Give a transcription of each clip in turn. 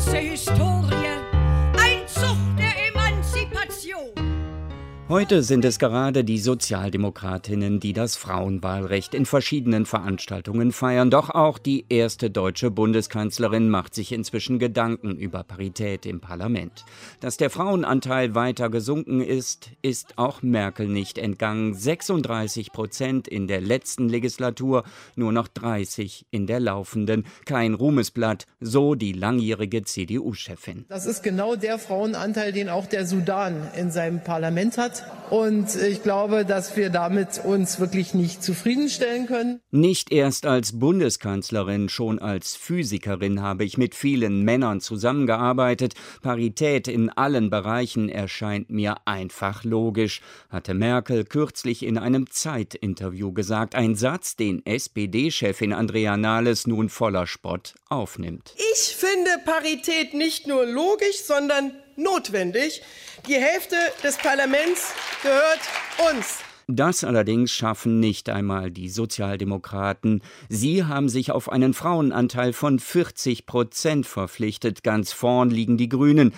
ganze Historie, ein Zug der Emanzipation. Heute sind es gerade die Sozialdemokratinnen, die das Frauenwahlrecht in verschiedenen Veranstaltungen feiern. Doch auch die erste deutsche Bundeskanzlerin macht sich inzwischen Gedanken über Parität im Parlament. Dass der Frauenanteil weiter gesunken ist, ist auch Merkel nicht entgangen. 36% in der letzten Legislatur, nur noch 30% in der laufenden. Kein Ruhmesblatt, so die langjährige CDU-Chefin. Das ist genau der Frauenanteil, den auch der Sudan in seinem Parlament hat. Und ich glaube, dass wir damit uns wirklich nicht zufriedenstellen können. Nicht erst als Bundeskanzlerin, schon als Physikerin habe ich mit vielen Männern zusammengearbeitet. Parität in allen Bereichen erscheint mir einfach logisch, hatte Merkel kürzlich in einem Zeit-Interview gesagt. Ein Satz, den SPD-Chefin Andrea Nahles nun voller Spott aufnimmt. Ich finde Parität nicht nur logisch, sondern notwendig. Die Hälfte des Parlaments gehört uns. Das allerdings schaffen nicht einmal die Sozialdemokraten. Sie haben sich auf einen Frauenanteil von 40% verpflichtet. Ganz vorn liegen die Grünen.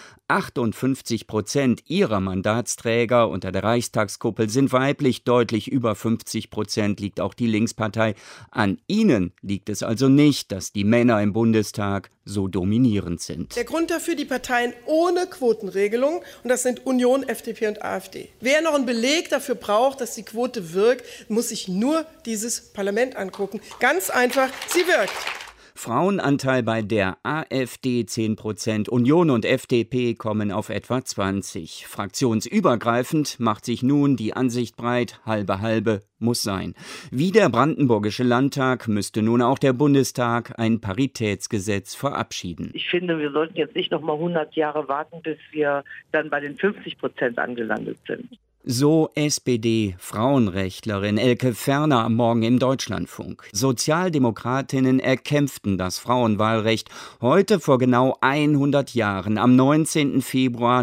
58% ihrer Mandatsträger unter der Reichstagskuppel sind weiblich. Deutlich über 50% liegt auch die Linkspartei. An ihnen liegt es also nicht, dass die Männer im Bundestag so dominierend sind. Der Grund dafür die Parteien ohne Quotenregelung, und das sind Union, FDP und AfD. Wer noch einen Beleg dafür braucht, dass die Quote wirkt, muss sich nur dieses Parlament angucken. Ganz einfach, sie wirkt. Frauenanteil bei der AfD 10%, Union und FDP kommen auf etwa 20%. Fraktionsübergreifend macht sich nun die Ansicht breit, halbe muss sein. Wie der Brandenburgische Landtag müsste nun auch der Bundestag ein Paritätsgesetz verabschieden. Ich finde, wir sollten jetzt nicht noch mal 100 Jahre warten, bis wir dann bei den 50% angelandet sind. So SPD-Frauenrechtlerin Elke Ferner am Morgen im Deutschlandfunk. Sozialdemokratinnen erkämpften das Frauenwahlrecht heute vor genau 100 Jahren. Am 19. Februar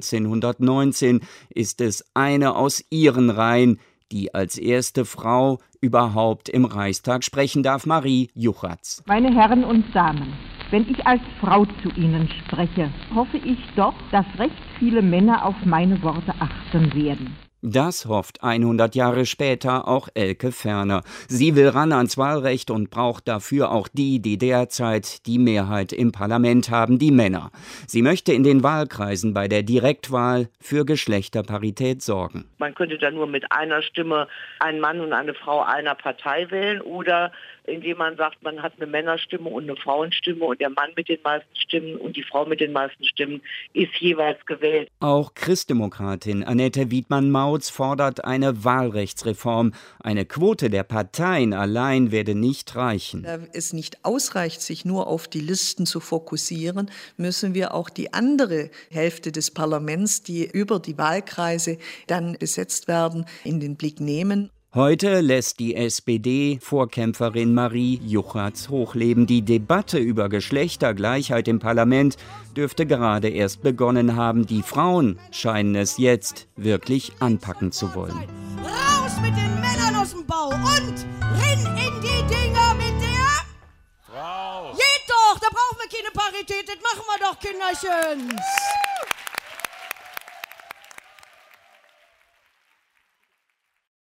1919 ist es eine aus ihren Reihen, die als erste Frau überhaupt im Reichstag sprechen darf, Marie Juchatz. Meine Herren und Damen, wenn ich als Frau zu Ihnen spreche, hoffe ich doch, dass recht viele Männer auf meine Worte achten werden. Das hofft 100 Jahre später auch Elke Ferner. Sie will ran ans Wahlrecht und braucht dafür auch die derzeit die Mehrheit im Parlament haben, die Männer. Sie möchte in den Wahlkreisen bei der Direktwahl für Geschlechterparität sorgen. Man könnte dann nur mit einer Stimme einen Mann und eine Frau einer Partei wählen oder indem man sagt, man hat eine Männerstimme und eine Frauenstimme und der Mann mit den meisten Stimmen und die Frau mit den meisten Stimmen ist jeweils gewählt. Auch Christdemokratin Annette Wiedmann-Mautz fordert eine Wahlrechtsreform. Eine Quote der Parteien allein werde nicht reichen. Da es nicht ausreicht, sich nur auf die Listen zu fokussieren, müssen wir auch die andere Hälfte des Parlaments, die über die Wahlkreise dann besetzt werden, in den Blick nehmen. Heute lässt die SPD-Vorkämpferin Marie Juchatz hochleben. Die Debatte über Geschlechtergleichheit im Parlament dürfte gerade erst begonnen haben. Die Frauen scheinen es jetzt wirklich anpacken zu wollen. Raus mit den Männern aus dem Bau und rein in die Dinger mit der Frau. Geht doch, da brauchen wir keine Parität, das machen wir doch, Kinderchens.